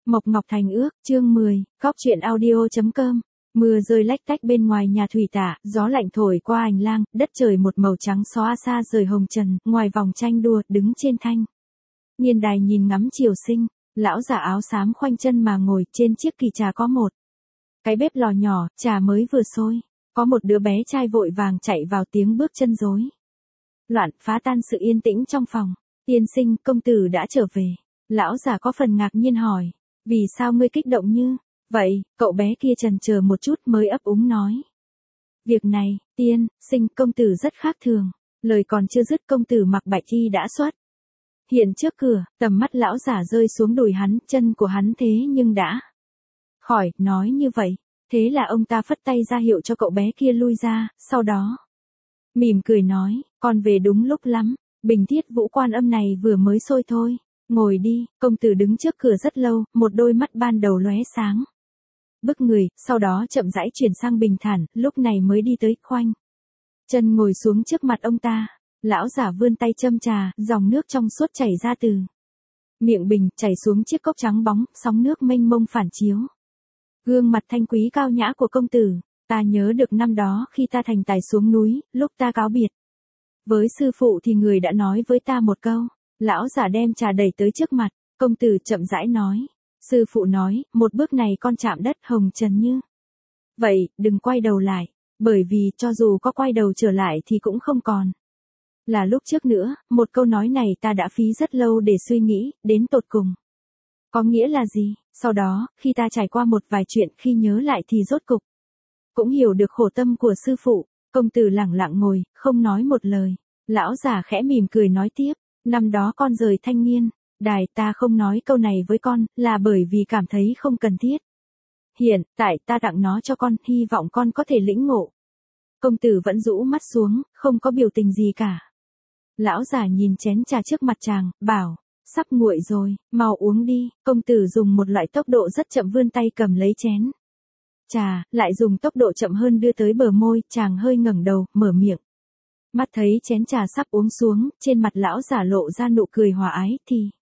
Mộc Ngọc Thành ước, chương 10, Cóc truyện audio.com. Mưa rơi lách tách bên ngoài nhà thủy tạ, gió lạnh thổi qua hành lang, đất trời một màu trắng xóa xa rời hồng trần, ngoài vòng tranh đua, đứng trên thanh niên đài nhìn ngắm chiều sinh, lão già áo xám khoanh chân mà ngồi, trên chiếc kỳ trà có một cái bếp lò nhỏ, trà mới vừa sôi, có một đứa bé trai vội vàng chạy vào, tiếng bước chân rối loạn phá tan sự yên tĩnh trong phòng. Tiên sinh, công tử đã trở về. Lão già có phần ngạc nhiên hỏi, vì sao ngươi kích động như vậy? Cậu bé kia chần chờ một chút mới ấp úng nói, việc này, tiên sinh, công tử rất khác thường. Lời còn chưa dứt, công tử mặc bạch y đã xuất hiện trước cửa, tầm mắt lão già rơi xuống đùi hắn, chân của hắn thế nhưng đã khỏi. Nói như vậy, thế là ông ta phất tay ra hiệu cho cậu bé kia lui ra, sau đó mỉm cười nói, con về đúng lúc lắm, bình thiết vũ quan âm này vừa mới sôi thôi. Ngồi đi. Công tử đứng trước cửa rất lâu, một đôi mắt ban đầu lóe sáng bức người, sau đó chậm rãi chuyển sang bình thản, lúc này mới đi tới, khoanh chân ngồi xuống trước mặt ông ta. Lão giả vươn tay châm trà, dòng nước trong suốt chảy ra từ miệng bình, chảy xuống chiếc cốc trắng bóng, sóng nước mênh mông phản chiếu gương mặt thanh quý cao nhã của công tử. Ta nhớ được năm đó khi ta thành tài xuống núi, lúc ta cáo biệt với sư phụ thì người đã nói với ta một câu. Lão giả đem trà đẩy tới trước mặt, công tử chậm rãi nói, sư phụ nói, một bước này con chạm đất hồng trần như vậy, đừng quay đầu lại, bởi vì cho dù có quay đầu trở lại thì cũng không còn là lúc trước nữa. Một câu nói này ta đã phí rất lâu để suy nghĩ, đến tột cùng có nghĩa là gì. Sau đó, khi ta trải qua một vài chuyện, khi nhớ lại thì rốt cục cũng hiểu được khổ tâm của sư phụ. Công tử lẳng lặng ngồi, không nói một lời. Lão giả khẽ mỉm cười nói tiếp, năm đó con rời thanh niên đài, ta không nói câu này với con, là bởi vì cảm thấy không cần thiết. Hiện tại ta tặng nó cho con, hy vọng con có thể lĩnh ngộ. Công tử vẫn rũ mắt xuống, không có biểu tình gì cả. Lão già nhìn chén trà trước mặt chàng, bảo, sắp nguội rồi, mau uống đi. Công tử dùng một loại tốc độ rất chậm vươn tay cầm lấy chén trà, lại dùng tốc độ chậm hơn đưa tới bờ môi. Chàng hơi ngẩng đầu, mở miệng. Mắt thấy chén trà sắp uống xuống, trên mặt lão giả lộ ra nụ cười hòa ái, thì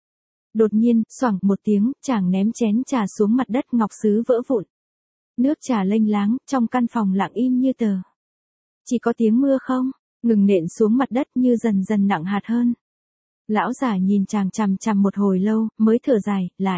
đột nhiên, xoảng một tiếng, chàng ném chén trà xuống mặt đất, ngọc sứ vỡ vụn. Nước trà lênh láng, trong căn phòng lặng im như tờ. Chỉ có tiếng mưa không ngừng nện xuống mặt đất như dần dần nặng hạt hơn. Lão giả nhìn chàng chằm chằm một hồi lâu, mới thở dài, lại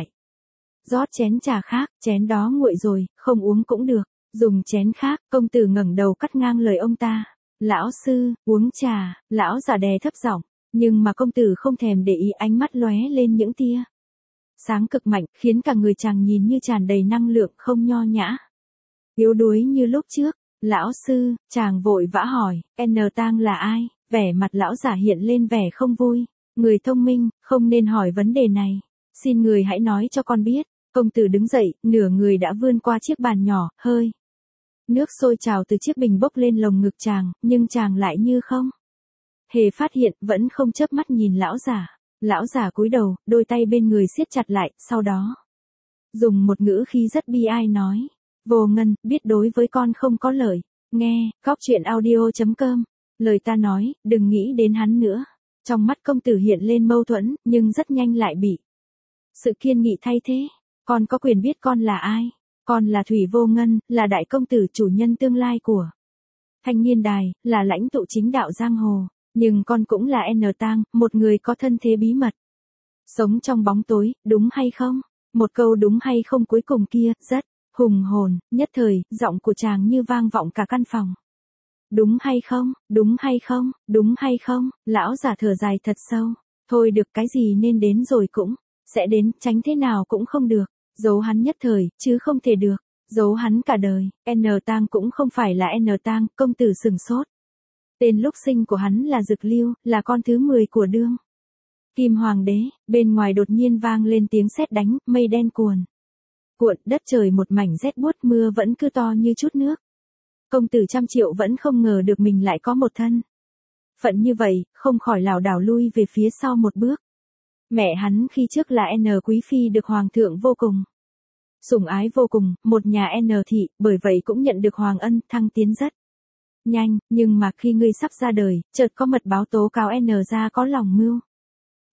rót chén trà khác. Chén đó nguội rồi, không uống cũng được, dùng chén khác. Công tử ngẩng đầu cắt ngang lời ông ta. Lão sư, uống trà. Lão giả đè thấp giọng, nhưng mà công tử không thèm để ý, ánh mắt lóe lên những tia sáng cực mạnh, khiến cả người chàng nhìn như tràn đầy năng lượng, không nho nhã, yếu đuối như lúc trước. Lão sư, chàng vội vã hỏi, N Tang là ai? Vẻ mặt lão giả hiện lên vẻ không vui. Người thông minh, không nên hỏi vấn đề này. Xin người hãy nói cho con biết. Công tử đứng dậy, nửa người đã vươn qua chiếc bàn nhỏ, hơi nước sôi trào từ chiếc bình bốc lên lồng ngực chàng, nhưng chàng lại như không hề phát hiện, vẫn không chớp mắt nhìn lão giả. Lão giả cúi đầu, đôi tay bên người siết chặt lại, sau đó dùng một ngữ khí rất bi ai nói, Vô Ngân, biết đối với con không có lợi. Nghe, Cóc truyện audio.com. Lời ta nói, đừng nghĩ đến hắn nữa. Trong mắt công tử hiện lên mâu thuẫn, nhưng rất nhanh lại bị sự kiên nghị thay thế. Con có quyền biết con là ai. Con là Thủy Vô Ngân, là đại công tử chủ nhân tương lai của thanh niên đài, là lãnh tụ chính đạo giang hồ. Nhưng con cũng là N Tang, một người có thân thế bí mật, sống trong bóng tối, đúng hay không? Một câu đúng hay không cuối cùng kia, rất hùng hồn, nhất thời, giọng của chàng như vang vọng cả căn phòng. Đúng hay không, đúng hay không, đúng hay không? Lão giả thở dài thật sâu. Thôi được, cái gì nên đến rồi cũng sẽ đến, tránh thế nào cũng không được. Giấu hắn nhất thời, chứ không thể được giấu hắn cả đời. N Tang cũng không phải là N Tang. Công tử sừng sốt. Tên lúc sinh của hắn là Dực Lưu, là con thứ 10 của đương kim hoàng đế. Bên ngoài đột nhiên vang lên tiếng sét đánh, mây đen cuồn cuộn, đất trời một mảnh rét buốt, mưa vẫn cứ to như chút nước. Công tử trăm triệu vẫn không ngờ được mình lại có một thân phận như vậy, không khỏi lảo đảo lui về phía sau một bước. Mẹ hắn khi trước là N quý phi, được hoàng thượng vô cùng sủng ái, vô cùng, một nhà N thị, bởi vậy cũng nhận được hoàng ân, thăng tiến rất nhanh. Nhưng mà khi ngươi sắp ra đời, chợt có mật báo tố cáo N gia có lòng mưu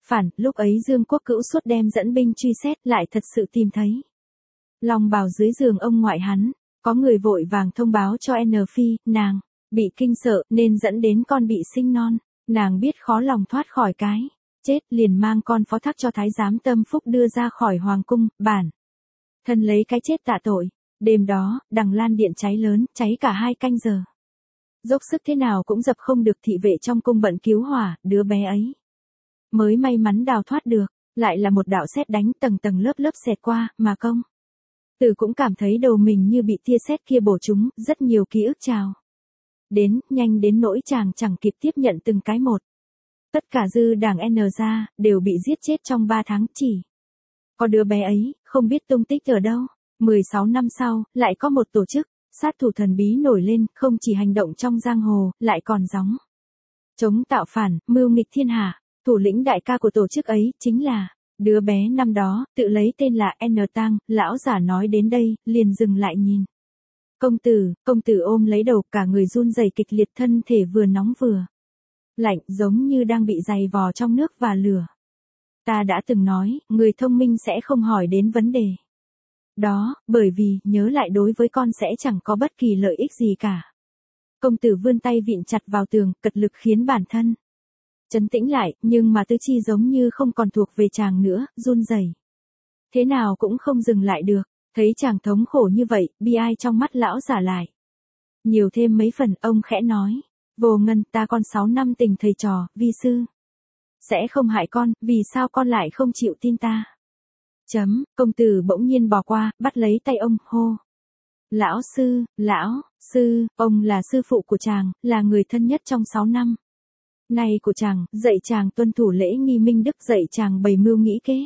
Phản, lúc ấy Dương Quốc Cữu suốt đem dẫn binh truy xét lại thật sự tìm thấy. Long bào dưới giường ông ngoại hắn, có người vội vàng thông báo cho N Phi, nàng, bị kinh sợ nên dẫn đến con bị sinh non, nàng biết khó lòng thoát khỏi cái chết liền mang con phó thác cho thái giám Tâm Phúc đưa ra khỏi hoàng cung, bản. Thân lấy cái chết tạ tội, đêm đó, Đằng Lan điện cháy lớn, cháy cả 2 canh giờ. Dốc sức thế nào cũng dập không được thị vệ trong cung bận cứu hỏa, đứa bé ấy mới may mắn đào thoát được, lại là một đạo sét đánh tầng tầng lớp lớp xẹt qua, mà công tử cũng cảm thấy đầu mình như bị tia sét kia bổ trúng, rất nhiều ký ức trào đến, nhanh đến nỗi chàng chẳng kịp tiếp nhận từng cái một. Tất cả dư đảng N gia đều bị giết chết trong 3 tháng, chỉ có đứa bé ấy không biết tung tích ở đâu. 16 năm sau, lại có một tổ chức sát thủ thần bí nổi lên, không chỉ hành động trong giang hồ, lại còn gióng chống tạo phản, mưu nghịch thiên hạ. Thủ lĩnh đại ca của tổ chức ấy chính là đứa bé năm đó, tự lấy tên là N Tang. Lão giả nói đến đây, liền dừng lại nhìn. Công tử ôm lấy đầu, cả người run rẩy kịch liệt, thân thể vừa nóng vừa lạnh, giống như đang bị giày vò trong nước và lửa. Ta đã từng nói, người thông minh sẽ không hỏi đến vấn đề đó, bởi vì, nhớ lại đối với con sẽ chẳng có bất kỳ lợi ích gì cả. Công tử vươn tay vịn chặt vào tường, cật lực khiến bản thân trấn tĩnh lại, nhưng mà tứ chi giống như không còn thuộc về chàng nữa, run rẩy. Thế nào cũng không dừng lại được, thấy chàng thống khổ như vậy, bi ai trong mắt lão giả lại nhiều thêm mấy phần. Ông khẽ nói, Vô Ngân, ta con 6 năm tình thầy trò, vi sư sẽ không hại con, vì sao con lại không chịu tin ta? Công tử bỗng nhiên bỏ qua, bắt lấy tay ông, hô. Lão sư, ông là sư phụ của chàng, là người thân nhất trong 6 năm nay của chàng, dạy chàng tuân thủ lễ nghi minh đức, dạy chàng bày mưu nghĩ kế.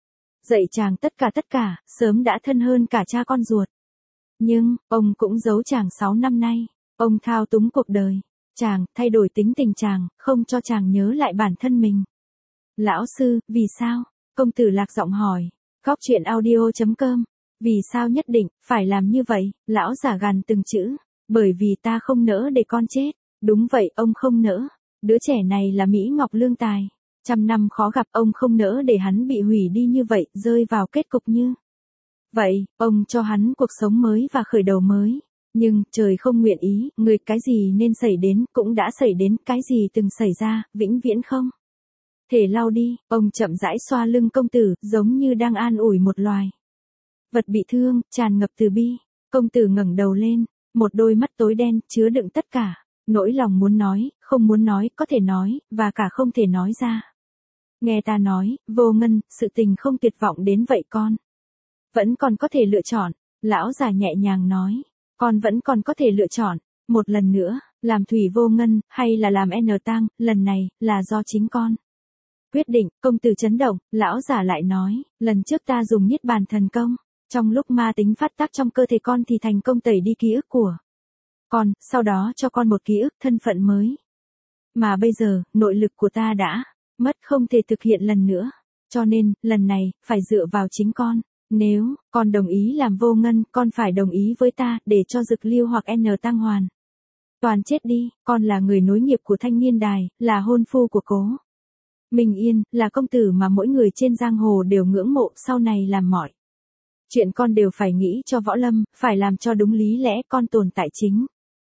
Dạy chàng tất cả, sớm đã thân hơn cả cha con ruột. Nhưng, ông cũng giấu chàng 6 năm nay, ông thao túng cuộc đời chàng, thay đổi tính tình chàng, không cho chàng nhớ lại bản thân mình. Lão sư, vì sao? Công tử lạc giọng hỏi. Góc truyện audio.com. Vì sao nhất định phải làm như vậy? Lão giả gằn từng chữ. Bởi vì ta không nỡ để con chết. Đúng vậy, ông không nỡ. Đứa trẻ này là Mỹ Ngọc lương tài. 100 năm khó gặp, ông không nỡ để hắn bị hủy đi như vậy, rơi vào kết cục như vậy. Ông cho hắn cuộc sống mới và khởi đầu mới. Nhưng, trời không nguyện ý, người cái gì nên xảy đến, cũng đã xảy đến, cái gì từng xảy ra, vĩnh viễn không thể lau đi. Ông chậm rãi xoa lưng công tử, giống như đang an ủi một loài vật bị thương, tràn ngập từ bi. Công tử ngẩng đầu lên, một đôi mắt tối đen, chứa đựng tất cả nỗi lòng muốn nói, không muốn nói, có thể nói, và cả không thể nói ra. Nghe ta nói, Vô Ngân, sự tình không tuyệt vọng đến vậy con vẫn còn có thể lựa chọn. Lão già nhẹ nhàng nói, con vẫn còn có thể lựa chọn, một lần nữa, làm Thủy Vô Ngân, hay là làm N Tang, lần này, là do chính con quyết định. Công tử chấn động, lão giả lại nói, lần trước ta dùng Niết Bàn thần công, trong lúc ma tính phát tác trong cơ thể con thì thành công tẩy đi ký ức của con, sau đó cho con một ký ức thân phận mới. Mà bây giờ, nội lực của ta đã mất, không thể thực hiện lần nữa. Cho nên, lần này, phải dựa vào chính con. Nếu con đồng ý làm Vô Ngân, con phải đồng ý với ta, để cho Dực Lưu hoặc N Tang hoàn toàn chết đi. Con là người nối nghiệp của Thanh Niên Đài, là hôn phu của Cố Minh Yên, là công tử mà mỗi người trên giang hồ đều ngưỡng mộ. Sau này làm mọi chuyện con đều phải nghĩ cho võ lâm, phải làm cho đúng lý lẽ. Con tồn tại chính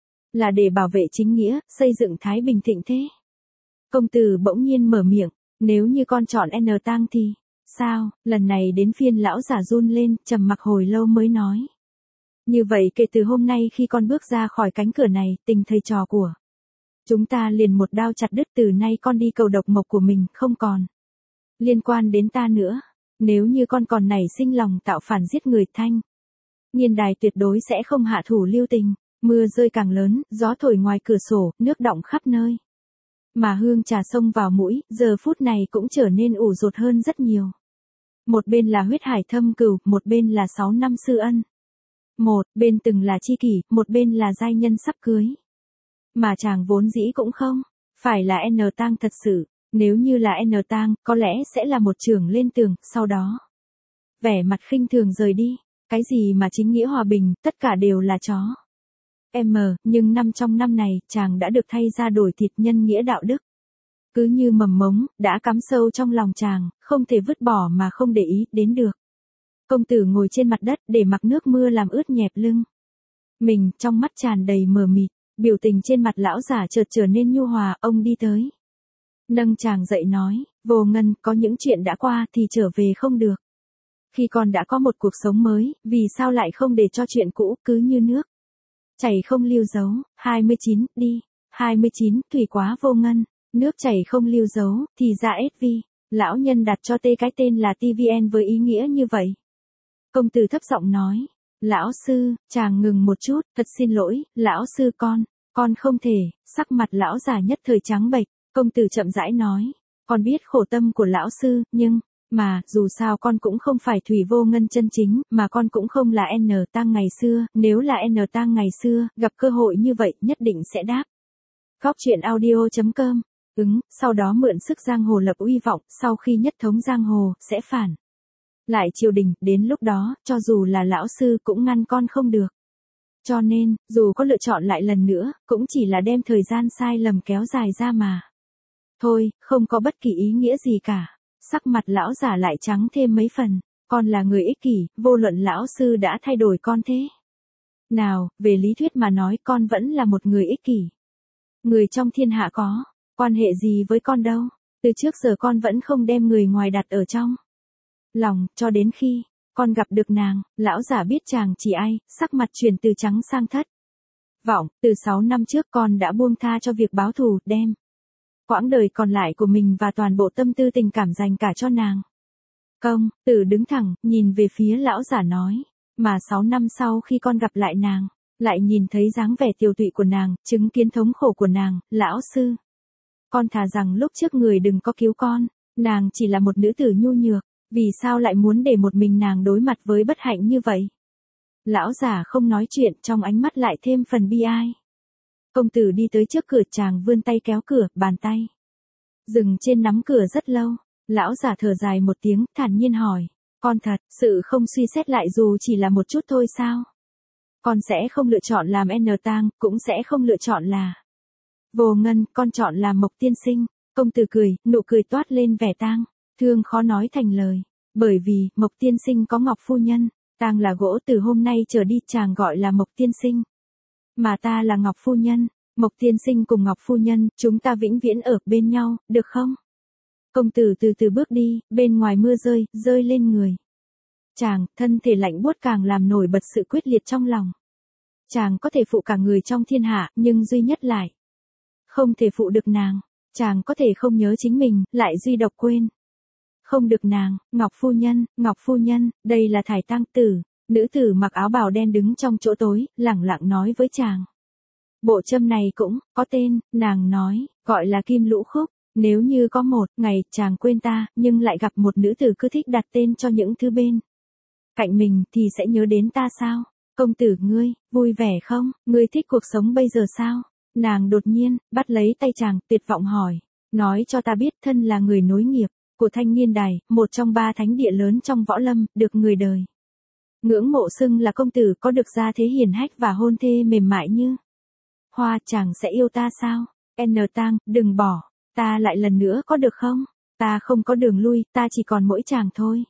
là để bảo vệ chính nghĩa, xây dựng thái bình thịnh thế. Công tử bỗng nhiên mở miệng, nếu như con chọn N Tang thì sao? Lần này đến phiên lão giả run lên, trầm mặc hồi lâu mới nói. Như vậy kể từ hôm nay khi con bước ra khỏi cánh cửa này, tình thầy trò của chúng ta liền một đao chặt đứt. Từ nay con đi cầu độc mộc của mình, không còn liên quan đến ta nữa. Nếu như con còn nảy sinh lòng tạo phản giết người, Thanh Niên Đài tuyệt đối sẽ không hạ thủ lưu tình. Mưa rơi càng lớn, gió thổi ngoài cửa sổ, nước đọng khắp nơi. Mà hương trà xông vào mũi, giờ phút này cũng trở nên ủ rột hơn rất nhiều. Một bên là huyết hải thâm cừu, một bên là 6 năm sư ân. Một bên từng là tri kỷ, một bên là giai nhân sắp cưới. Mà chàng vốn dĩ cũng không phải là N Tang thật sự. Nếu như là N Tang, có lẽ sẽ là một chưởng lên tường, sau đó vẻ mặt khinh thường rời đi. Cái gì mà chính nghĩa hòa bình, tất cả đều là chó. Nhưng trong năm này, chàng đã được thay ra đổi thịt nhân nghĩa đạo đức. cứ như mầm mống, đã cắm sâu trong lòng chàng, không thể vứt bỏ mà không để ý đến được. Công tử ngồi trên mặt đất để mặc nước mưa làm ướt nhẹp lưng. Mình, trong mắt tràn đầy mờ mịt, biểu tình trên mặt lão giả chợt trở nên nhu hòa, ông đi tới. Nâng chàng dậy nói, Vô Ngân, có những chuyện đã qua thì trở về không được. Khi con đã có một cuộc sống mới, vì sao lại không để cho chuyện cũ cứ như nước chảy không lưu dấu. 29, đi. 29, thủy quá Vô Ngân, nước chảy không lưu dấu, thì ra SV. Lão nhân đặt cho cái tên là TVN với ý nghĩa như vậy. Công tử thấp giọng nói, lão sư, chàng ngừng một chút, thật xin lỗi, lão sư con không thể. Sắc mặt lão già nhất thời trắng bệch. Công tử chậm rãi nói, con biết khổ tâm của lão sư, nhưng mà, dù sao con cũng không phải Thủy Vô Ngân chân chính, mà con cũng không là N Tang ngày xưa, nếu là N Tang ngày xưa, gặp cơ hội như vậy, nhất định sẽ đáp. Góc truyện audio.com. Sau đó mượn sức giang hồ lập uy vọng, sau khi nhất thống giang hồ, sẽ phản lại triều đình, đến lúc đó, cho dù là lão sư cũng ngăn con không được. Cho nên, dù có lựa chọn lại lần nữa, cũng chỉ là đem thời gian sai lầm kéo dài ra mà. Thôi, không có bất kỳ ý nghĩa gì cả. Sắc mặt lão giả lại trắng thêm mấy phần. Con là người ích kỷ, vô luận lão sư đã thay đổi con thế nào, về lý thuyết mà nói con vẫn là một người ích kỷ. Người trong thiên hạ có quan hệ gì với con đâu. Từ trước giờ con vẫn không đem người ngoài đặt ở trong lòng, cho đến khi con gặp được nàng. Lão giả biết chàng chỉ ai, sắc mặt chuyển từ trắng sang thất vọng. Từ 6 năm trước con đã buông tha cho việc báo thù, đem quãng đời còn lại của mình và toàn bộ tâm tư tình cảm dành cả cho nàng. Công tử đứng thẳng, nhìn về phía lão giả nói, mà 6 năm sau khi con gặp lại nàng, lại nhìn thấy dáng vẻ tiều tụy của nàng, chứng kiến thống khổ của nàng, lão sư. Con thà rằng lúc trước người đừng có cứu con, nàng chỉ là một nữ tử nhu nhược, vì sao lại muốn để một mình nàng đối mặt với bất hạnh như vậy? Lão giả không nói chuyện, trong ánh mắt lại thêm phần bi ai. Công tử đi tới trước cửa, chàng vươn tay kéo cửa, bàn tay dừng trên nắm cửa rất lâu. Lão giả thở dài một tiếng, thản nhiên hỏi, con thật sự không suy xét lại dù chỉ là một chút thôi sao? Con sẽ không lựa chọn làm N Tang, cũng sẽ không lựa chọn là Vô Ngân, con chọn làm Mộc tiên sinh. Công tử cười, nụ cười toát lên vẻ tang thương khó nói thành lời. Bởi vì, Mộc tiên sinh có Ngọc phu nhân, tang là gỗ, từ hôm nay trở đi chàng gọi là Mộc tiên sinh. Mà ta là Ngọc phu nhân. Mộc tiên sinh cùng Ngọc phu nhân, chúng ta vĩnh viễn ở bên nhau, được không? Công tử từ từ bước đi, bên ngoài mưa rơi lên người chàng, thân thể lạnh buốt càng làm nổi bật sự quyết liệt trong lòng. Chàng có thể phụ cả người trong thiên hạ, nhưng duy nhất lại không thể phụ được nàng. Chàng có thể không nhớ chính mình, lại duy độc quên không được nàng. Ngọc phu nhân, đây là Thải Tang tử. Nữ tử mặc áo bào đen đứng trong chỗ tối, lẳng lặng nói với chàng. Bộ châm này cũng có tên, nàng nói, gọi là Kim Lũ Khúc. Nếu như có một ngày chàng quên ta, nhưng lại gặp một nữ tử cứ thích đặt tên cho những thứ bên cạnh mình, thì sẽ nhớ đến ta sao? Công tử ngươi, vui vẻ không? Ngươi thích cuộc sống bây giờ sao? Nàng đột nhiên, bắt lấy tay chàng, tuyệt vọng hỏi. Nói cho ta biết, thân là người nối nghiệp của Thanh Niên Đài, một trong 3 thánh địa lớn trong võ lâm, được người đời ngưỡng mộ xưng là công tử, có được gia thế hiền hách và hôn thê mềm mại như hoa, chàng sẽ yêu ta sao? N Tang, đừng bỏ ta lại lần nữa có được không? Ta không có đường lui, ta chỉ còn mỗi chàng thôi.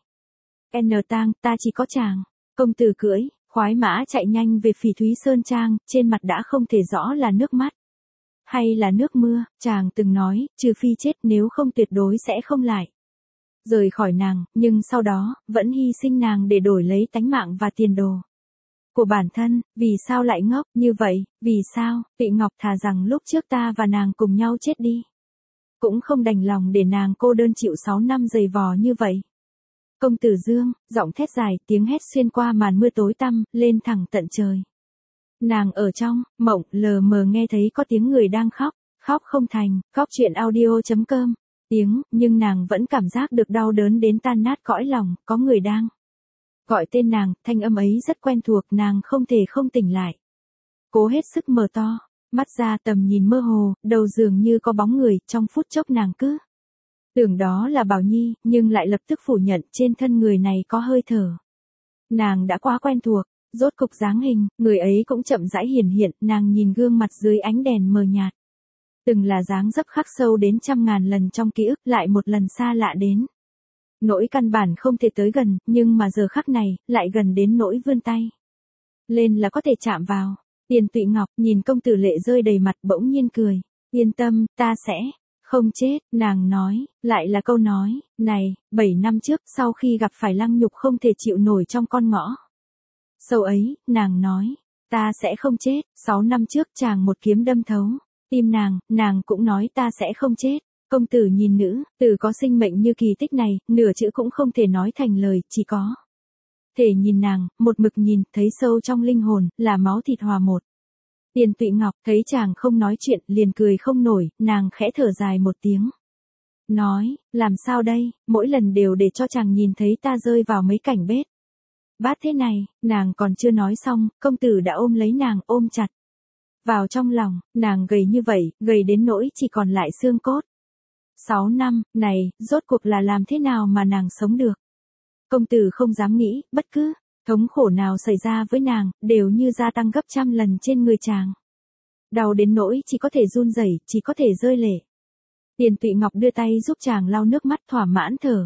N Tang, ta chỉ có chàng. Công tử cưỡi khoái mã chạy nhanh về Phỉ Thúy Sơn Trang, trên mặt đã không thể rõ là nước mắt hay là nước mưa. Chàng từng nói, trừ phi chết, nếu không tuyệt đối sẽ không lại rời khỏi nàng, nhưng sau đó, vẫn hy sinh nàng để đổi lấy tánh mạng và tiền đồ của bản thân. Vì sao lại ngốc như vậy? Vì sao? Tị Ngọc thà rằng lúc trước ta và nàng cùng nhau chết đi, cũng không đành lòng để nàng cô đơn chịu 6 năm dày vò như vậy. Công tử Dương, giọng thét dài, tiếng hét xuyên qua màn mưa tối tăm, lên thẳng tận trời. Nàng ở trong mộng lờ mờ nghe thấy có tiếng người đang khóc không thành. Góc truyện audio.com. Nhưng nàng vẫn cảm giác được đau đớn đến tan nát cõi lòng, có người đang gọi tên nàng, thanh âm ấy rất quen thuộc, nàng không thể không tỉnh lại. Cố hết sức mở to mắt ra, tầm nhìn mơ hồ, đầu dường như có bóng người, trong phút chốc nàng cứ tưởng đó là Bảo Nhi, nhưng lại lập tức phủ nhận, trên thân người này có hơi thở nàng đã quá quen thuộc. Rốt cục dáng hình, người ấy cũng chậm rãi hiển hiện, nàng nhìn gương mặt dưới ánh đèn mờ nhạt. Từng là dáng dấp khắc sâu đến trăm ngàn lần trong ký ức lại một lần xa lạ đến. Nỗi căn bản không thể tới gần, nhưng mà giờ khắc này, lại gần đến nỗi vươn tay lên là có thể chạm vào. Tiền Tụy Ngọc nhìn công tử lệ rơi đầy mặt bỗng nhiên cười. Yên tâm, ta sẽ không chết, nàng nói, lại là câu nói, này, 7 năm trước sau khi gặp phải lăng nhục không thể chịu nổi trong con ngõ. Sâu ấy, nàng nói, ta sẽ không chết, 6 năm trước chàng một kiếm đâm thấu. Tim nàng cũng nói ta sẽ không chết. Công tử nhìn nữ, tử có sinh mệnh như kỳ tích này, nửa chữ cũng không thể nói thành lời, chỉ có thể nhìn nàng, một mực nhìn, thấy sâu trong linh hồn, là máu thịt hòa một. Tiền Tụy Ngọc thấy chàng không nói chuyện, liền cười không nổi, nàng khẽ thở dài một tiếng. Nói, làm sao đây, mỗi lần đều để cho chàng nhìn thấy ta rơi vào mấy cảnh bết bát thế này, nàng còn chưa nói xong, công tử đã ôm lấy nàng, ôm chặt vào trong lòng, nàng gầy như vậy, gầy đến nỗi chỉ còn lại xương cốt. 6 năm, này, rốt cuộc là làm thế nào mà nàng sống được? Công tử không dám nghĩ, bất cứ thống khổ nào xảy ra với nàng, đều như gia tăng gấp trăm lần trên người chàng. Đau đến nỗi chỉ có thể run rẩy, chỉ có thể rơi lệ. Tiền Tụy Ngọc đưa tay giúp chàng lau nước mắt thỏa mãn thở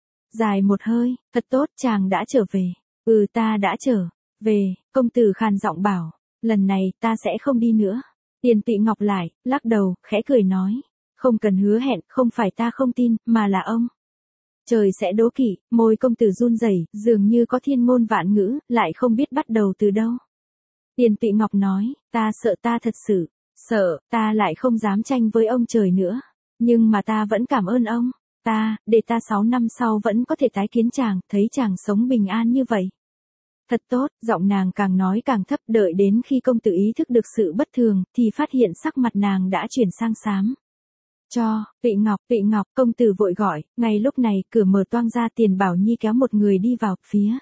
dài một hơi, thật tốt, chàng đã trở về. Ta đã trở về, công tử khàn giọng bảo, lần này ta sẽ không đi nữa. Tiền Tụy Ngọc lại, lắc đầu, khẽ cười nói, không cần hứa hẹn, không phải ta không tin, mà là ông trời sẽ đố kỵ. Môi công tử run rẩy, dường như có thiên ngôn vạn ngữ, lại không biết bắt đầu từ đâu. Tiền Tụy Ngọc nói, ta sợ, ta thật sự sợ, ta lại không dám tranh với ông trời nữa. Nhưng mà ta vẫn cảm ơn ông. Để ta 6 năm sau vẫn có thể tái kiến chàng, thấy chàng sống bình an như vậy. Thật tốt, giọng nàng càng nói càng thấp, đợi đến khi công tử ý thức được sự bất thường, thì phát hiện sắc mặt nàng đã chuyển sang xám. Tụy Ngọc, công tử vội gọi, ngay lúc này, cửa mở toang ra, Tiền Bảo Nhi kéo một người đi vào, phía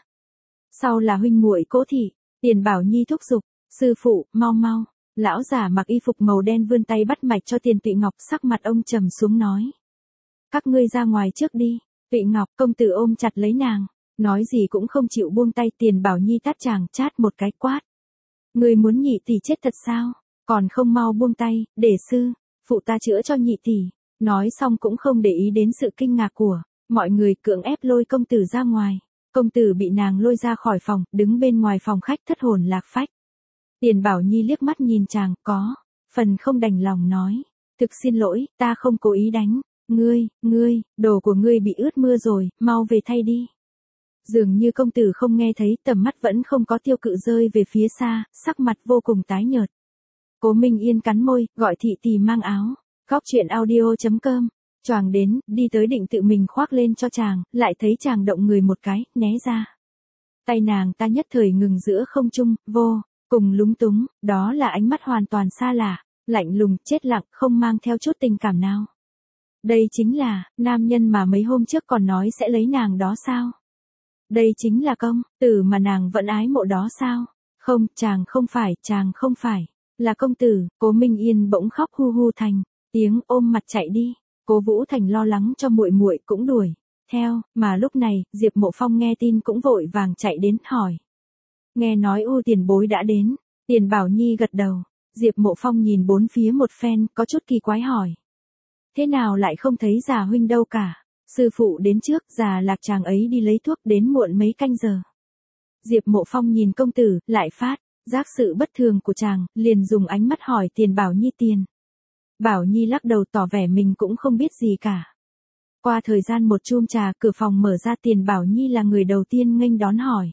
sau là huynh muội Cố thị. Tiền Bảo Nhi thúc giục, sư phụ, mau. Lão giả mặc y phục màu đen vươn tay bắt mạch cho Tiền Tụy Ngọc, sắc mặt ông trầm xuống nói. Các ngươi ra ngoài trước đi. Tụy Ngọc, công tử ôm chặt lấy nàng, nói gì cũng không chịu buông tay. Tiền Bảo Nhi tát chàng, chát một cái quát. Ngươi muốn nhị tỷ chết thật sao? Còn không mau buông tay, để sư phụ ta chữa cho nhị tỷ. Nói xong cũng không để ý đến sự kinh ngạc của mọi người, cưỡng ép lôi công tử ra ngoài. Công tử bị nàng lôi ra khỏi phòng, đứng bên ngoài phòng khách thất hồn lạc phách. Tiền Bảo Nhi liếc mắt nhìn chàng, có phần không đành lòng nói, thực xin lỗi, ta không cố ý đánh ngươi, đồ của ngươi bị ướt mưa rồi, mau về thay đi. Dường như công tử không nghe thấy, tầm mắt vẫn không có tiêu cự rơi về phía xa, sắc mặt vô cùng tái nhợt. Cố Minh Yên cắn môi, gọi thị tỳ mang áo. Góc chuyện audio.com. Choàng đến, đi tới định tự mình khoác lên cho chàng, lại thấy chàng động người một cái, né ra. Tay nàng ta nhất thời ngừng giữa không trung, vô cùng lúng túng, đó là ánh mắt hoàn toàn xa lạ, lạnh lùng, chết lặng, không mang theo chút tình cảm nào. Đây chính là nam nhân mà mấy hôm trước còn nói sẽ lấy nàng đó sao? Đây chính là công tử mà nàng vẫn ái mộ đó sao? Không, chàng không phải, là công tử. Cố Minh Yên bỗng khóc hu hu thành tiếng, ôm mặt chạy đi. Cố Vũ Thành lo lắng cho muội muội cũng đuổi theo, mà lúc này, Diệp Mộ Phong nghe tin cũng vội vàng chạy đến hỏi. Nghe nói U tiền bối đã đến. Tiền Bảo Nhi gật đầu. Diệp Mộ Phong nhìn bốn phía một phen, có chút kỳ quái hỏi. Thế nào lại không thấy già huynh đâu cả? Sư phụ đến trước, già lạc chàng ấy đi lấy thuốc, đến muộn mấy canh giờ. Diệp Mộ Phong nhìn công tử, lại phát giác sự bất thường của chàng, liền dùng ánh mắt hỏi Tiền Bảo Nhi. Tiền Bảo Nhi lắc đầu tỏ vẻ mình cũng không biết gì cả. Qua thời gian một chum trà, cửa phòng mở ra, Tiền Bảo Nhi là người đầu tiên nghênh đón hỏi.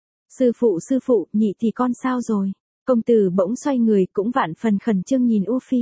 Sư phụ, nhị thì con sao rồi? Công tử bỗng xoay người, cũng vạn phần khẩn trương nhìn U Phi.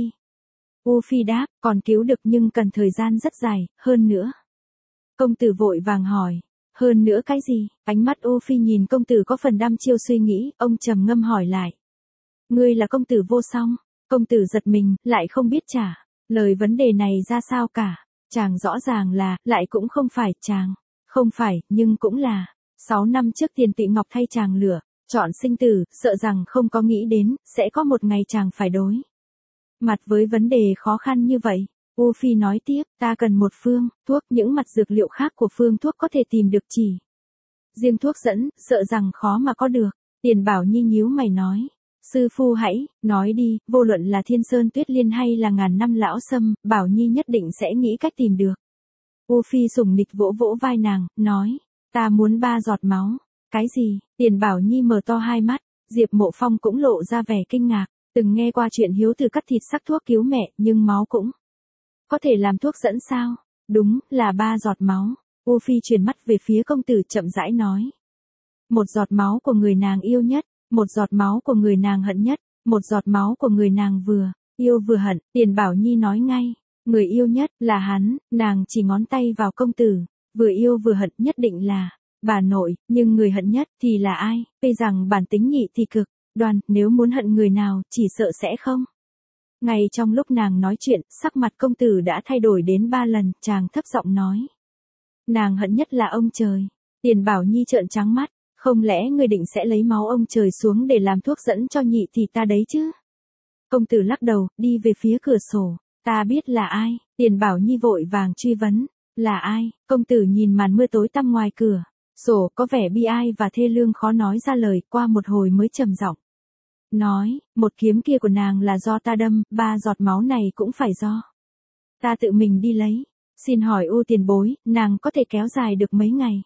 U Phi đáp, còn cứu được nhưng cần thời gian rất dài, hơn nữa. Công tử vội vàng hỏi, hơn nữa cái gì? Ánh mắt U Phi nhìn công tử có phần đăm chiêu suy nghĩ, ông trầm ngâm hỏi lại. Ngươi là công tử vô song? Công tử giật mình, lại không biết trả lời vấn đề này ra sao cả. Chàng rõ ràng là, lại cũng không phải, chàng không phải, nhưng cũng là. 6 năm trước Tiền Tụy Ngọc thay chàng lựa chọn sinh tử, sợ rằng không có nghĩ đến, sẽ có một ngày chàng phải đối mặt với vấn đề khó khăn như vậy. U Phi nói tiếp, ta cần một phương thuốc, những mặt dược liệu khác của phương thuốc có thể tìm được chỉ riêng thuốc dẫn, sợ rằng khó mà có được. Tiền Bảo Nhi nhíu mày nói, Sư phu hãy, nói đi, vô luận là Thiên Sơn Tuyết Liên hay là ngàn năm lão sâm, Bảo Nhi nhất định sẽ nghĩ cách tìm được. U Phi sủng nịch vỗ vỗ vai nàng, nói, ta muốn 3 giọt máu. Cái gì? Tiền Bảo Nhi mở to hai mắt, Diệp Mộ Phong cũng lộ ra vẻ kinh ngạc, từng nghe qua chuyện hiếu tử cắt thịt sắc thuốc cứu mẹ, nhưng máu cũng có thể làm thuốc dẫn sao? Đúng, là 3 giọt máu. U Phi chuyển mắt về phía công tử chậm rãi nói. 1 giọt máu của người nàng yêu nhất, 1 giọt máu của người nàng hận nhất, 1 giọt máu của người nàng vừa yêu vừa hận. Tiền Bảo Nhi nói ngay, người yêu nhất là hắn, nàng chỉ ngón tay vào công tử, vừa yêu vừa hận nhất định là bà nội, nhưng người hận nhất thì là ai? Tuy rằng bản tính nhị thì cực đoan, nếu muốn hận người nào, chỉ sợ sẽ không. Ngay trong lúc nàng nói chuyện, sắc mặt công tử đã thay đổi đến 3 lần, chàng thấp giọng nói. Nàng hận nhất là ông trời. Tiền Bảo Nhi trợn trắng mắt, không lẽ ngươi định sẽ lấy máu ông trời xuống để làm thuốc dẫn cho nhị thì ta đấy chứ? Công tử lắc đầu, đi về phía cửa sổ, ta biết là ai. Tiền Bảo Nhi vội vàng truy vấn, là ai? Công tử nhìn màn mưa tối tăm ngoài cửa sổ, có vẻ bi ai và thê lương khó nói ra lời, qua một hồi mới trầm giọng nói, một kiếm kia của nàng là do ta đâm, 3 giọt máu này cũng phải do ta tự mình đi lấy. Xin hỏi U tiền bối, nàng có thể kéo dài được mấy ngày?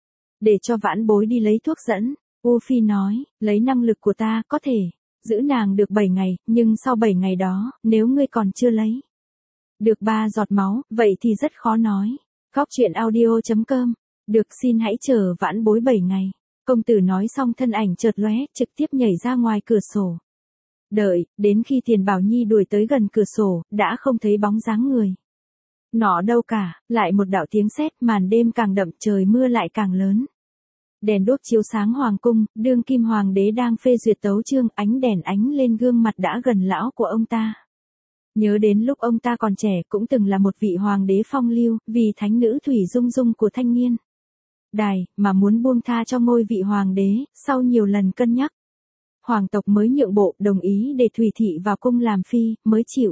Để cho vãn bối đi lấy thuốc dẫn. U Phi nói, lấy năng lực của ta có thể giữ nàng được 7 ngày, nhưng sau 7 ngày đó, nếu ngươi còn chưa lấy được 3 giọt máu, vậy thì rất khó nói. Góc truyện audio.com. Được, xin hãy chờ vãn bối 7 ngày. Công tử nói xong thân ảnh chợt lóe, trực tiếp nhảy ra ngoài cửa sổ. Đợi, đến khi Tiền Bảo Nhi đuổi tới gần cửa sổ, đã không thấy bóng dáng người nọ đâu cả, lại một đạo tiếng sét, màn đêm càng đậm, trời mưa lại càng lớn. Đèn đuốc chiếu sáng hoàng cung, đương kim hoàng đế đang phê duyệt tấu chương, ánh đèn ánh lên gương mặt đã gần lão của ông ta. Nhớ đến lúc ông ta còn trẻ cũng từng là một vị hoàng đế phong lưu, vì thánh nữ Thủy Dung Dung của Thanh Niên Đài, mà muốn buông tha cho ngôi vị hoàng đế, sau nhiều lần cân nhắc. Hoàng tộc mới nhượng bộ, đồng ý để Thủy Thị vào cung làm phi, mới chịu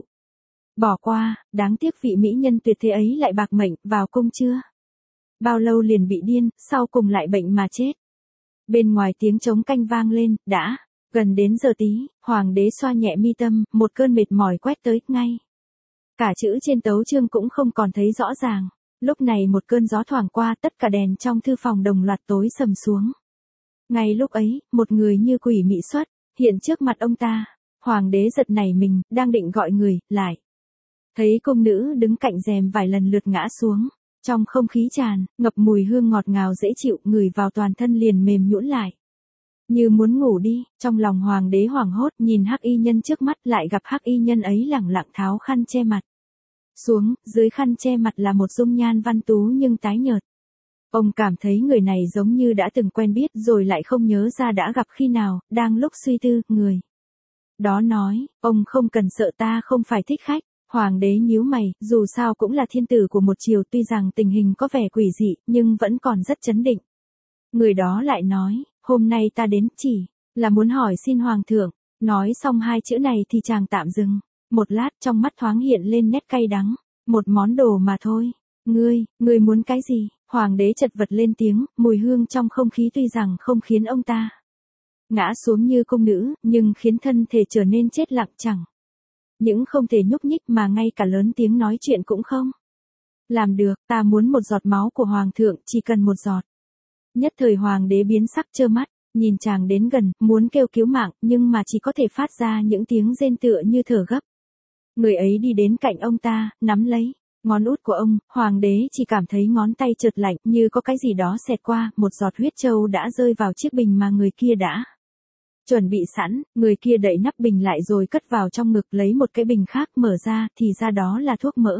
bỏ qua, đáng tiếc vị mỹ nhân tuyệt thế ấy lại bạc mệnh, vào cung chưa bao lâu liền bị điên, sau cùng lại bệnh mà chết. Bên ngoài tiếng trống canh vang lên, đã gần đến giờ tí, hoàng đế xoa nhẹ mi tâm, một cơn mệt mỏi quét tới, ngay cả chữ trên tấu chương cũng không còn thấy rõ ràng. Lúc này một cơn gió thoảng qua, tất cả đèn trong thư phòng đồng loạt tối sầm xuống. Ngay lúc ấy, một người như quỷ mị xuất hiện trước mặt ông ta. Hoàng đế giật nảy mình, đang định gọi người lại, thấy cung nữ đứng cạnh rèm vải lần lượt ngã xuống. Trong không khí tràn ngập mùi hương ngọt ngào dễ chịu, ngửi vào toàn thân liền mềm nhũn lại, như muốn ngủ đi. Trong lòng hoàng đế hoảng hốt, nhìn hắc y nhân trước mắt, lại gặp hắc y nhân ấy lẳng lặng tháo khăn che mặt xuống, dưới khăn che mặt là một dung nhan văn tú nhưng tái nhợt. Ông cảm thấy người này giống như đã từng quen biết, rồi lại không nhớ ra đã gặp khi nào. Đang lúc suy tư, người đó nói, ông không cần sợ, ta không phải thích khách. Hoàng đế nhíu mày, dù sao cũng là thiên tử của một triều, tuy rằng tình hình có vẻ quỷ dị, nhưng vẫn còn rất trấn định. Người đó lại nói, hôm nay ta đến chỉ là muốn hỏi xin hoàng thượng. Nói xong 2 chữ này thì chàng tạm dừng một lát, trong mắt thoáng hiện lên nét cay đắng. Một món đồ mà thôi. Ngươi muốn cái gì? Hoàng đế chật vật lên tiếng, mùi hương trong không khí tuy rằng không khiến ông ta ngã xuống như cung nữ, nhưng khiến thân thể trở nên chết lặng, chẳng những không thể nhúc nhích mà ngay cả lớn tiếng nói chuyện cũng không làm được. Ta muốn 1 giọt máu của hoàng thượng, chỉ cần 1 giọt. Nhất thời hoàng đế biến sắc, trơ mắt nhìn chàng đến gần, muốn kêu cứu mạng, nhưng mà chỉ có thể phát ra những tiếng rên tựa như thở gấp. Người ấy đi đến cạnh ông ta, nắm lấy ngón út của ông. Hoàng đế chỉ cảm thấy ngón tay chợt lạnh, như có cái gì đó xẹt qua, một giọt huyết trâu đã rơi vào chiếc bình mà người kia đã chuẩn bị sẵn. Người kia đậy nắp bình lại rồi cất vào trong ngực, lấy một cái bình khác mở ra, thì ra đó là thuốc mỡ.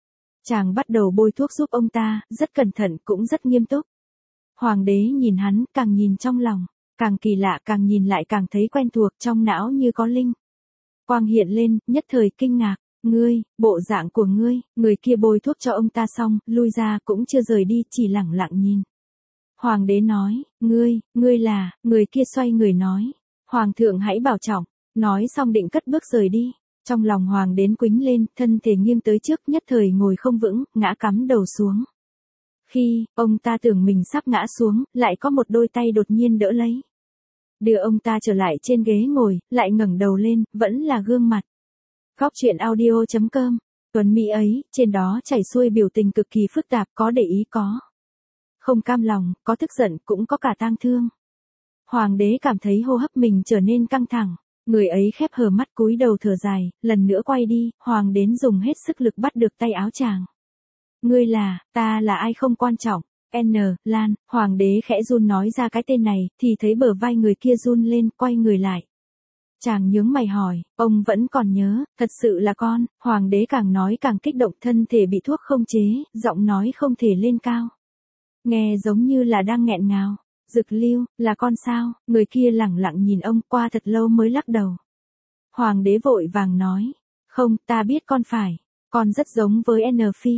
Chàng bắt đầu bôi thuốc giúp ông ta, rất cẩn thận cũng rất nghiêm túc. Hoàng đế nhìn hắn, càng nhìn trong lòng càng kỳ lạ, càng nhìn lại càng thấy quen thuộc, trong não như có linh quang hiện lên, nhất thời kinh ngạc. Ngươi, bộ dạng của ngươi. Người kia bôi thuốc cho ông ta xong, lui ra cũng chưa rời đi, chỉ lẳng lặng nhìn. Hoàng đế nói, ngươi là. Người kia xoay người nói, hoàng thượng hãy bảo trọng. Nói xong định cất bước rời đi. Trong lòng hoàng đến quĩnh lên, thân thể nghiêng tới trước, nhất thời ngồi không vững, ngã cắm đầu xuống. Khi ông ta tưởng mình sắp ngã xuống, lại có một đôi tay đột nhiên đỡ lấy đưa ông ta trở lại trên ghế ngồi, lại ngẩng đầu lên, vẫn là gương mặt. Góc truyện audio.com, Tuấn Mỹ ấy, trên đó chảy xuôi biểu tình cực kỳ phức tạp, có để ý có không cam lòng, có tức giận, cũng có cả tang thương. Hoàng đế cảm thấy hô hấp mình trở nên căng thẳng, người ấy khép hờ mắt cúi đầu thở dài, lần nữa quay đi, hoàng đến dùng hết sức lực bắt được tay áo chàng. Ngươi là, ta là ai không quan trọng. N. Lan, hoàng đế khẽ run nói ra cái tên này, thì thấy bờ vai người kia run lên, quay người lại. Chàng nhướng mày hỏi, ông vẫn còn nhớ, thật sự là con, hoàng đế càng nói càng kích động, thân thể bị thuốc không chế, giọng nói không thể lên cao. Nghe giống như là đang nghẹn ngào. Dực Lưu, là con sao? Người kia lẳng lặng nhìn ông, qua thật lâu mới lắc đầu. Hoàng đế vội vàng nói, không, ta biết con phải, con rất giống với N Phi.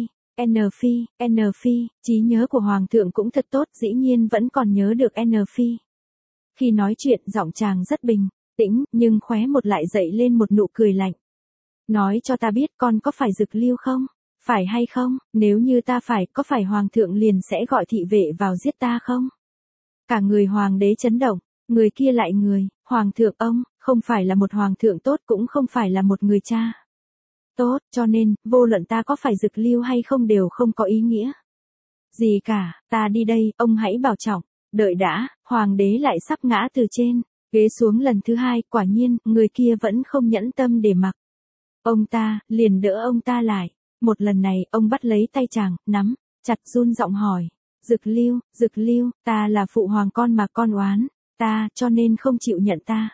N Phi, trí nhớ của hoàng thượng cũng thật tốt, dĩ nhiên vẫn còn nhớ được N Phi. Khi nói chuyện giọng chàng rất bình tĩnh, nhưng khóe một lại dậy lên một nụ cười lạnh. Nói cho ta biết con có phải Dực Lưu không? Phải hay không? Nếu như ta phải, có phải hoàng thượng liền sẽ gọi thị vệ vào giết ta không? Cả người hoàng đế chấn động, người kia lại người, hoàng thượng ông, không phải là một hoàng thượng tốt, cũng không phải là một người cha tốt, cho nên, vô luận ta có phải Dực Lưu hay không đều không có ý nghĩa gì cả, ta đi đây, ông hãy bảo trọng. Đợi đã, hoàng đế lại sắp ngã từ trên ghế xuống lần thứ hai, quả nhiên, người kia vẫn không nhẫn tâm để mặc ông ta, liền đỡ ông ta lại. Một lần này, ông bắt lấy tay chàng, nắm chặt, run giọng hỏi. Dực Lưu, ta là phụ hoàng con mà con oán ta, cho nên không chịu nhận ta.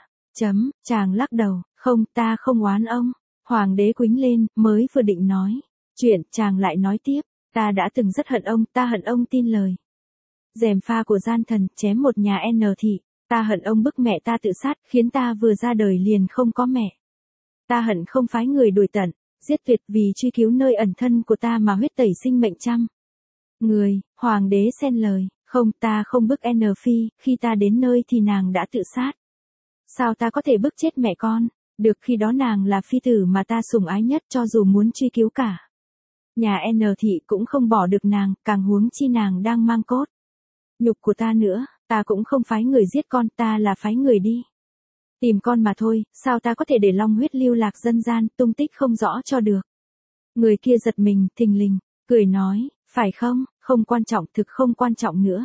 Chàng lắc đầu, không, ta không oán ông. Hoàng đế quýnh lên, mới vừa định nói chuyện, chàng lại nói tiếp, ta đã từng rất hận ông, ta hận ông tin lời gièm pha của gian thần, chém một nhà N thị, ta hận ông bức mẹ ta tự sát, khiến ta vừa ra đời liền không có mẹ. Ta hận không phái người đuổi tận, giết tuyệt vì truy cứu nơi ẩn thân của ta mà huyết tẩy sinh mệnh trăm người. Hoàng đế xen lời, không, ta không bức N Phi, khi ta đến nơi thì nàng đã tự sát. Sao ta có thể bức chết mẹ con, được, khi đó nàng là phi tử mà ta sủng ái nhất, cho dù muốn truy cứu cả nhà N thị cũng không bỏ được nàng, càng huống chi nàng đang mang cốt nhục của ta nữa, ta cũng không phái người giết con, ta là phái người đi tìm con mà thôi, sao ta có thể để long huyết lưu lạc dân gian, tung tích không rõ cho được. Người kia giật mình, thình lình, cười nói, phải không, không quan trọng, thực không quan trọng nữa.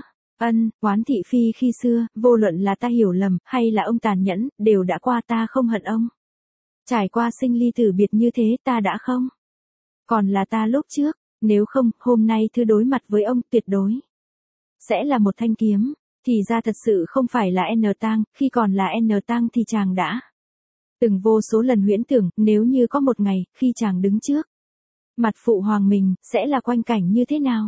Oán thị phi khi xưa, vô luận là ta hiểu lầm, hay là ông tàn nhẫn, đều đã qua, ta không hận ông. Trải qua sinh ly tử biệt như thế, ta đã không còn là ta lúc trước, nếu không, hôm nay thứ đối mặt với ông tuyệt đối sẽ là một thanh kiếm. Thì ra thật sự không phải là N Tang, khi còn là N Tang thì chàng đã từng vô số lần huyễn tưởng, nếu như có một ngày, khi chàng đứng trước mặt phụ hoàng mình, sẽ là quanh cảnh như thế nào.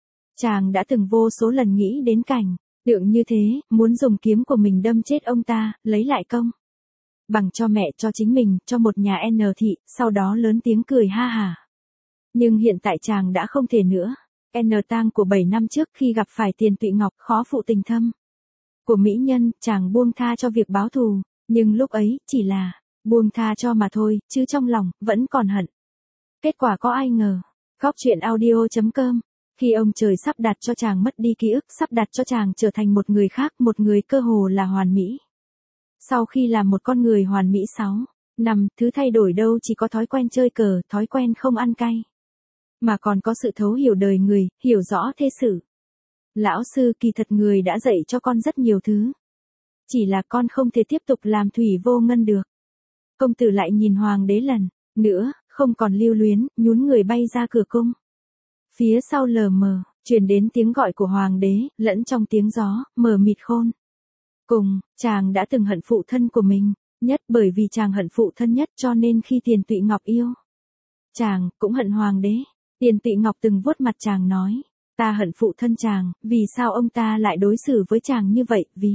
Chàng đã từng vô số lần nghĩ đến cảnh tượng như thế, muốn dùng kiếm của mình đâm chết ông ta, lấy lại công bằng cho mẹ, cho chính mình, cho một nhà N thị, sau đó lớn tiếng cười ha hả. Nhưng hiện tại chàng đã không thể nữa. N Tang của 7 năm trước khi gặp phải Tiền Tụy Ngọc khó phụ tình thâm của mỹ nhân, chàng buông tha cho việc báo thù, nhưng lúc ấy, chỉ là buông tha cho mà thôi, chứ trong lòng, vẫn còn hận. Kết quả có ai ngờ. Góc truyện audio.com, khi ông trời sắp đặt cho chàng mất đi ký ức, sắp đặt cho chàng trở thành một người khác, một người cơ hồ là hoàn mỹ. Sau khi làm một con người hoàn mỹ 6 năm, thứ thay đổi đâu chỉ có thói quen chơi cờ, thói quen không ăn cay, mà còn có sự thấu hiểu đời người, hiểu rõ thế sự. Lão sư, kỳ thật người đã dạy cho con rất nhiều thứ. Chỉ là con không thể tiếp tục làm thủy vô ngân được. Công tử lại nhìn hoàng đế lần nữa, không còn lưu luyến, nhún người bay ra cửa cung. Phía sau lờ mờ, truyền đến tiếng gọi của hoàng đế, lẫn trong tiếng gió, mờ mịt khôn. Cùng, chàng đã từng hận phụ thân của mình, nhất bởi vì chàng hận phụ thân nhất, cho nên khi Tiền Tụy Ngọc yêu chàng, cũng hận hoàng đế. Tiền Tụy Ngọc từng vuốt mặt chàng nói, ta hận phụ thân chàng, vì sao ông ta lại đối xử với chàng như vậy, vì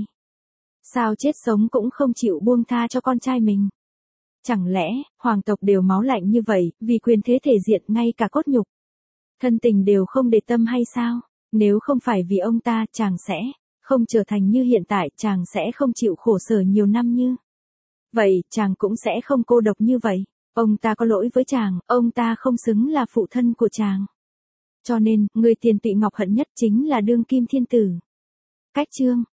sao chết sống cũng không chịu buông tha cho con trai mình. Chẳng lẽ, hoàng tộc đều máu lạnh như vậy, vì quyền thế thể diện, ngay cả cốt nhục thân tình đều không để tâm hay sao? Nếu không phải vì ông ta, chàng sẽ không trở thành như hiện tại, chàng sẽ không chịu khổ sở nhiều năm như vậy, chàng cũng sẽ không cô độc như vậy. Ông ta có lỗi với chàng, ông ta không xứng là phụ thân của chàng. Cho nên, người Tiền Tụy Ngọc hận nhất chính là đương kim thiên tử. Cách chương